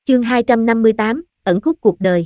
Chương 258, ẩn khúc cuộc đời.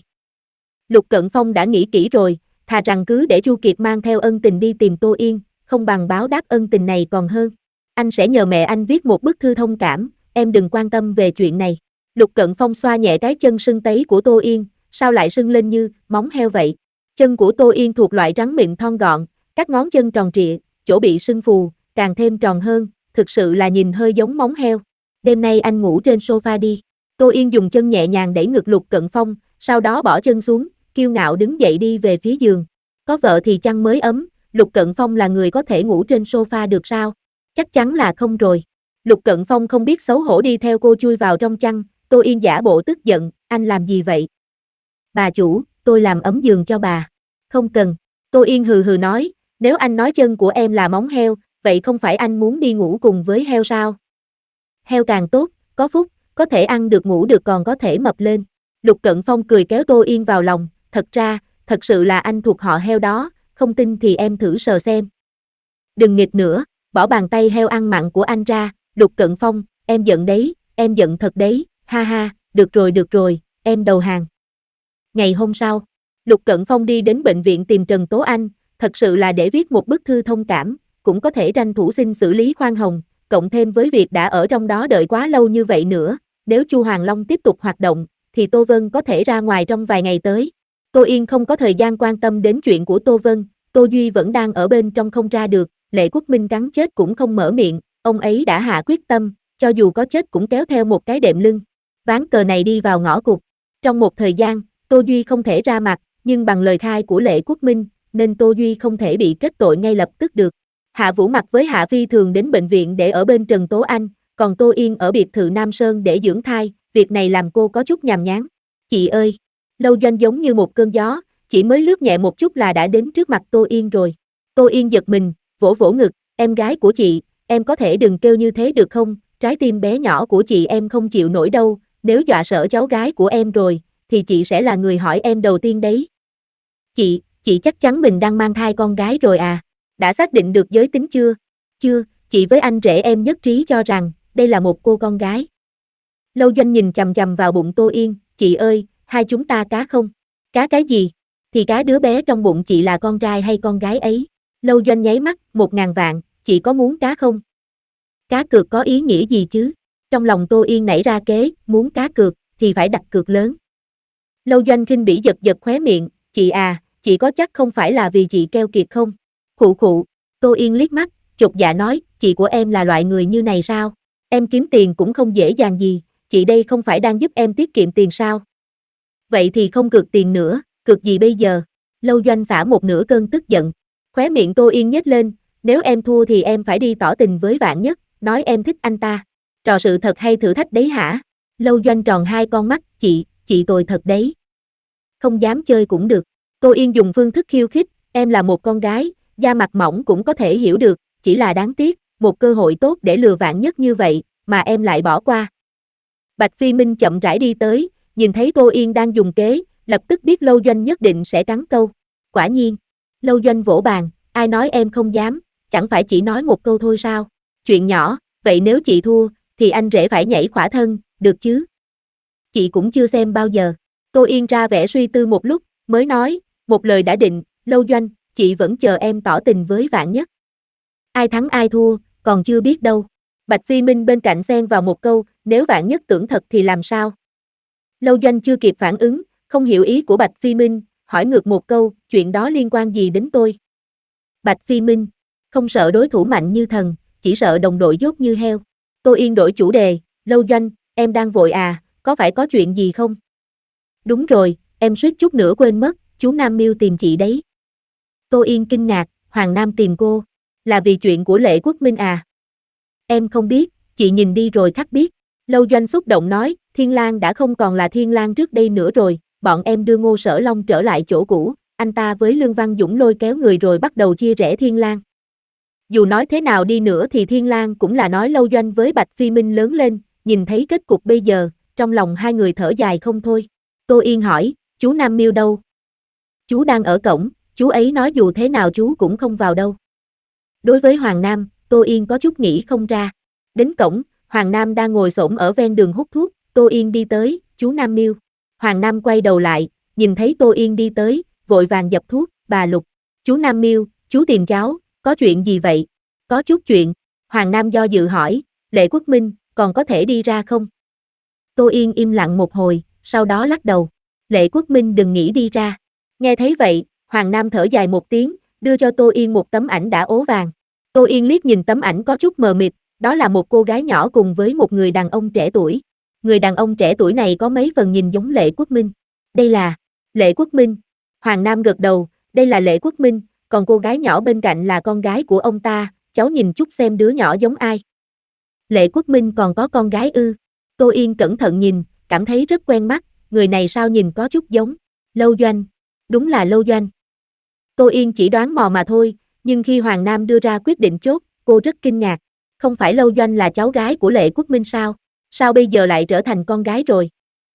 Lục Cận Phong đã nghĩ kỹ rồi, thà rằng cứ để Chu Kiệt mang theo ân tình đi tìm Tô Yên, không bằng báo đáp ân tình này còn hơn. Anh sẽ nhờ mẹ anh viết một bức thư thông cảm, em đừng quan tâm về chuyện này. Lục Cận Phong xoa nhẹ cái chân sưng tấy của Tô Yên, sao lại sưng lên như móng heo vậy? Chân của Tô Yên thuộc loại rắn mịn thon gọn, các ngón chân tròn trịa, chỗ bị sưng phù, càng thêm tròn hơn, thực sự là nhìn hơi giống móng heo. Đêm nay anh ngủ trên sofa đi. Tô Yên dùng chân nhẹ nhàng đẩy ngực Lục Cận Phong, sau đó bỏ chân xuống, kiêu ngạo đứng dậy đi về phía giường. Có vợ thì chăn mới ấm, Lục Cận Phong là người có thể ngủ trên sofa được sao? Chắc chắn là không rồi. Lục Cận Phong không biết xấu hổ đi theo cô chui vào trong chăn, Tô Yên giả bộ tức giận, anh làm gì vậy? Bà chủ, tôi làm ấm giường cho bà. Không cần. Tô Yên hừ hừ nói, nếu anh nói chân của em là móng heo, vậy không phải anh muốn đi ngủ cùng với heo sao? Heo càng tốt, có phúc, có thể ăn được ngủ được còn có thể mập lên. Lục Cận Phong cười kéo Tô Yên vào lòng, thật ra, thật sự là anh thuộc họ heo đó, không tin thì em thử sờ xem. Đừng nghịch nữa, bỏ bàn tay heo ăn mặn của anh ra, Lục Cận Phong, em giận đấy, em giận thật đấy, ha ha, được rồi, em đầu hàng. Ngày hôm sau, Lục Cận Phong đi đến bệnh viện tìm Trần Tố Anh, thật sự là để viết một bức thư thông cảm, cũng có thể tranh thủ xin xử lý khoan hồng, cộng thêm với việc đã ở trong đó đợi quá lâu như vậy nữa, nếu Chu Hoàng Long tiếp tục hoạt động, thì Tô Vân có thể ra ngoài trong vài ngày tới. Tô Yên không có thời gian quan tâm đến chuyện của Tô Vân, Tô Duy vẫn đang ở bên trong không ra được, Lệ Quốc Minh cắn chết cũng không mở miệng, ông ấy đã hạ quyết tâm, cho dù có chết cũng kéo theo một cái đệm lưng. Ván cờ này đi vào ngõ cụt. Trong một thời gian, Tô Duy không thể ra mặt, nhưng bằng lời khai của Lệ Quốc Minh, nên Tô Duy không thể bị kết tội ngay lập tức được. Hạ Vũ Mặc với Hạ Phi thường đến bệnh viện để ở bên Trần Tố Anh, còn Tô Yên ở biệt thự Nam Sơn để dưỡng thai, việc này làm cô có chút nhàm nhán. Chị ơi, Lâu Doanh giống như một cơn gió, chỉ mới lướt nhẹ một chút là đã đến trước mặt Tô Yên rồi. Tô Yên giật mình, vỗ vỗ ngực, em gái của chị, em có thể đừng kêu như thế được không, trái tim bé nhỏ của chị em không chịu nổi đâu, nếu dọa sợ cháu gái của em rồi, thì chị sẽ là người hỏi em đầu tiên đấy. Chị chắc chắn mình đang mang thai con gái rồi à? Đã xác định được giới tính chưa? Chưa, chị với anh rể em nhất trí cho rằng, đây là một cô con gái. Lâu Doanh nhìn chằm chằm vào bụng Tô Yên, chị ơi, hai chúng ta cá không? Cá cái gì? Thì cá đứa bé trong bụng chị là con trai hay con gái ấy? Lâu Doanh nháy mắt, 1.000 vạn, chị có muốn cá không? Cá cược có ý nghĩa gì chứ? Trong lòng Tô Yên nảy ra kế, muốn cá cược, thì phải đặt cược lớn. Lâu Doanh khinh bỉ giật giật khóe miệng, chị à, chị có chắc không phải là vì chị keo kiệt không? Khụ khụ, Tô Yên liếc mắt, chột dạ nói, chị của em là loại người như này sao? Em kiếm tiền cũng không dễ dàng gì, chị đây không phải đang giúp em tiết kiệm tiền sao? Vậy thì không cược tiền nữa, cược gì bây giờ? Lâu Doanh xả một nửa cơn tức giận. Khóe miệng Tô Yên nhếch lên, nếu em thua thì em phải đi tỏ tình với Vạn Nhất, nói em thích anh ta. Trò sự thật hay thử thách đấy hả? Lâu Doanh tròn hai con mắt, chị tồi thật đấy. Không dám chơi cũng được. Tô Yên dùng phương thức khiêu khích, em là một con gái, da mặt mỏng cũng có thể hiểu được, chỉ là đáng tiếc, một cơ hội tốt để lừa Vạn Nhất như vậy, mà em lại bỏ qua. Bạch Phi Minh chậm rãi đi tới, nhìn thấy Tô Yên đang dùng kế, lập tức biết Lâu Doanh nhất định sẽ cắn câu. Quả nhiên, Lâu Doanh vỗ bàn, ai nói em không dám, chẳng phải chỉ nói một câu thôi sao? Chuyện nhỏ, vậy nếu chị thua, thì anh rể phải nhảy khỏa thân, được chứ? Chị cũng chưa xem bao giờ. Tô Yên ra vẻ suy tư một lúc, mới nói, một lời đã định, Lâu Doanh, chị vẫn chờ em tỏ tình với Vạn Nhất. Ai thắng ai thua, còn chưa biết đâu. Bạch Phi Minh bên cạnh xen vào một câu, nếu Vạn Nhất tưởng thật thì làm sao? Lâu Doanh chưa kịp phản ứng, không hiểu ý của Bạch Phi Minh, hỏi ngược một câu, chuyện đó liên quan gì đến tôi? Bạch Phi Minh, không sợ đối thủ mạnh như thần, chỉ sợ đồng đội dốt như heo. Tô Yên đổi chủ đề, Lâu Doanh, em đang vội à, có phải có chuyện gì không? Đúng rồi, em suýt chút nữa quên mất, chú Nam Miêu tìm chị đấy. Tô Yên kinh ngạc, Hoàng Nam tìm cô, là vì chuyện của Lệ Quốc Minh à? Em không biết, chị nhìn đi rồi khắc biết. Lâu Doanh xúc động nói, Thiên Lang đã không còn là Thiên Lang trước đây nữa rồi, bọn em đưa Ngô Sở Long trở lại chỗ cũ, anh ta với Lương Văn Dũng lôi kéo người rồi bắt đầu chia rẽ Thiên Lang. Dù nói thế nào đi nữa thì Thiên Lang cũng là nói Lâu Doanh với Bạch Phi Minh lớn lên, nhìn thấy kết cục bây giờ, trong lòng hai người thở dài không thôi. Tô Yên hỏi, chú Nam Miêu đâu? Chú đang ở cổng, chú ấy nói dù thế nào chú cũng không vào đâu. Đối với Hoàng Nam, Tô Yên có chút nghĩ không ra. Đến cổng, Hoàng Nam đang ngồi xổm ở ven đường hút thuốc, Tô Yên đi tới, chú Nam Miêu. Hoàng Nam quay đầu lại, nhìn thấy Tô Yên đi tới, vội vàng dập thuốc, bà Lục. Chú Nam Miêu, chú tìm cháu, có chuyện gì vậy? Có chút chuyện. Hoàng Nam do dự hỏi, Lệ Quốc Minh, còn có thể đi ra không? Tô Yên im lặng một hồi, sau đó lắc đầu. Lệ Quốc Minh đừng nghĩ đi ra. Nghe thấy vậy, Hoàng Nam thở dài một tiếng, đưa cho Tô Yên một tấm ảnh đã ố vàng. Tô Yên liếc nhìn tấm ảnh có chút mờ mịt, đó là một cô gái nhỏ cùng với một người đàn ông trẻ tuổi. Người đàn ông trẻ tuổi này có mấy phần nhìn giống Lệ Quốc Minh. Đây là Lệ Quốc Minh. Hoàng Nam gật đầu, đây là Lệ Quốc Minh, còn cô gái nhỏ bên cạnh là con gái của ông ta, cháu nhìn chút xem đứa nhỏ giống ai. Lệ Quốc Minh còn có con gái ư? Tô Yên cẩn thận nhìn, cảm thấy rất quen mắt, người này sao nhìn có chút giống. Lâu Doanh. Đúng là Lâu Doanh. Tô Yên chỉ đoán mò mà thôi, nhưng khi Hoàng Nam đưa ra quyết định chốt, cô rất kinh ngạc. Không phải Lâu Doanh là cháu gái của Lệ Quốc Minh sao? Sao bây giờ lại trở thành con gái rồi?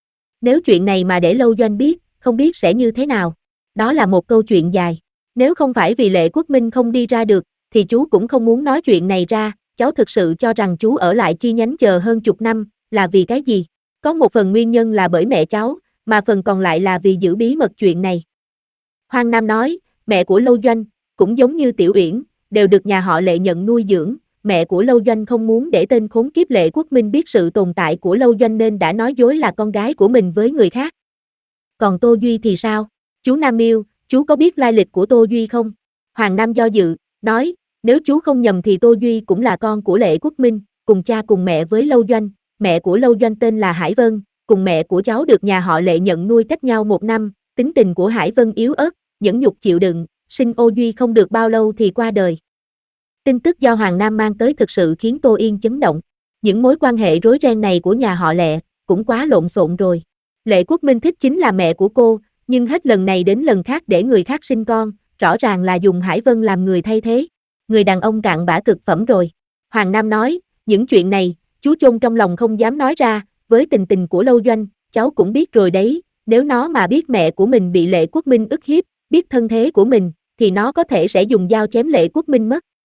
Nếu chuyện này mà để Lâu Doanh biết, không biết sẽ như thế nào. Đó là một câu chuyện dài. Nếu không phải vì Lệ Quốc Minh không đi ra được, thì chú cũng không muốn nói chuyện này ra. Cháu thực sự cho rằng chú ở lại chi nhánh chờ hơn chục năm, là vì cái gì? Có một phần nguyên nhân là bởi mẹ cháu, mà phần còn lại là vì giữ bí mật chuyện này. Hoàng Nam nói, mẹ của Lâu Doanh, cũng giống như Tiểu Uyển, đều được nhà họ Lệ nhận nuôi dưỡng. Mẹ của Lâu Doanh không muốn để tên khốn kiếp Lệ Quốc Minh biết sự tồn tại của Lâu Doanh nên đã nói dối là con gái của mình với người khác. Còn Tô Duy thì sao? Chú Nam Miêu, chú có biết lai lịch của Tô Duy không? Hoàng Nam do dự, nói, nếu chú không nhầm thì Tô Duy cũng là con của Lệ Quốc Minh, cùng cha cùng mẹ với Lâu Doanh. Mẹ của Lâu Doanh tên là Hải Vân, cùng mẹ của cháu được nhà họ Lệ nhận nuôi cách nhau 1 năm. Tính tình của Hải Vân yếu ớt, nhẫn nhục chịu đựng, sinh Ô Duy không được bao lâu thì qua đời. Tin tức do Hoàng Nam mang tới thực sự khiến Tô Yên chấn động. Những mối quan hệ rối ren này của nhà họ Lệ cũng quá lộn xộn rồi. Lệ Quốc Minh thích chính là mẹ của cô, nhưng hết lần này đến lần khác để người khác sinh con, rõ ràng là dùng Hải Vân làm người thay thế. Người đàn ông cặn bã cực phẩm rồi. Hoàng Nam nói, những chuyện này, chú chôn trong lòng không dám nói ra, với tình tình của Lâu Doanh, cháu cũng biết rồi đấy, nếu nó mà biết mẹ của mình bị Lệ Quốc Minh ức hiếp, biết thân thế của mình, thì nó có thể sẽ dùng dao chém Lệ Quốc Minh mất.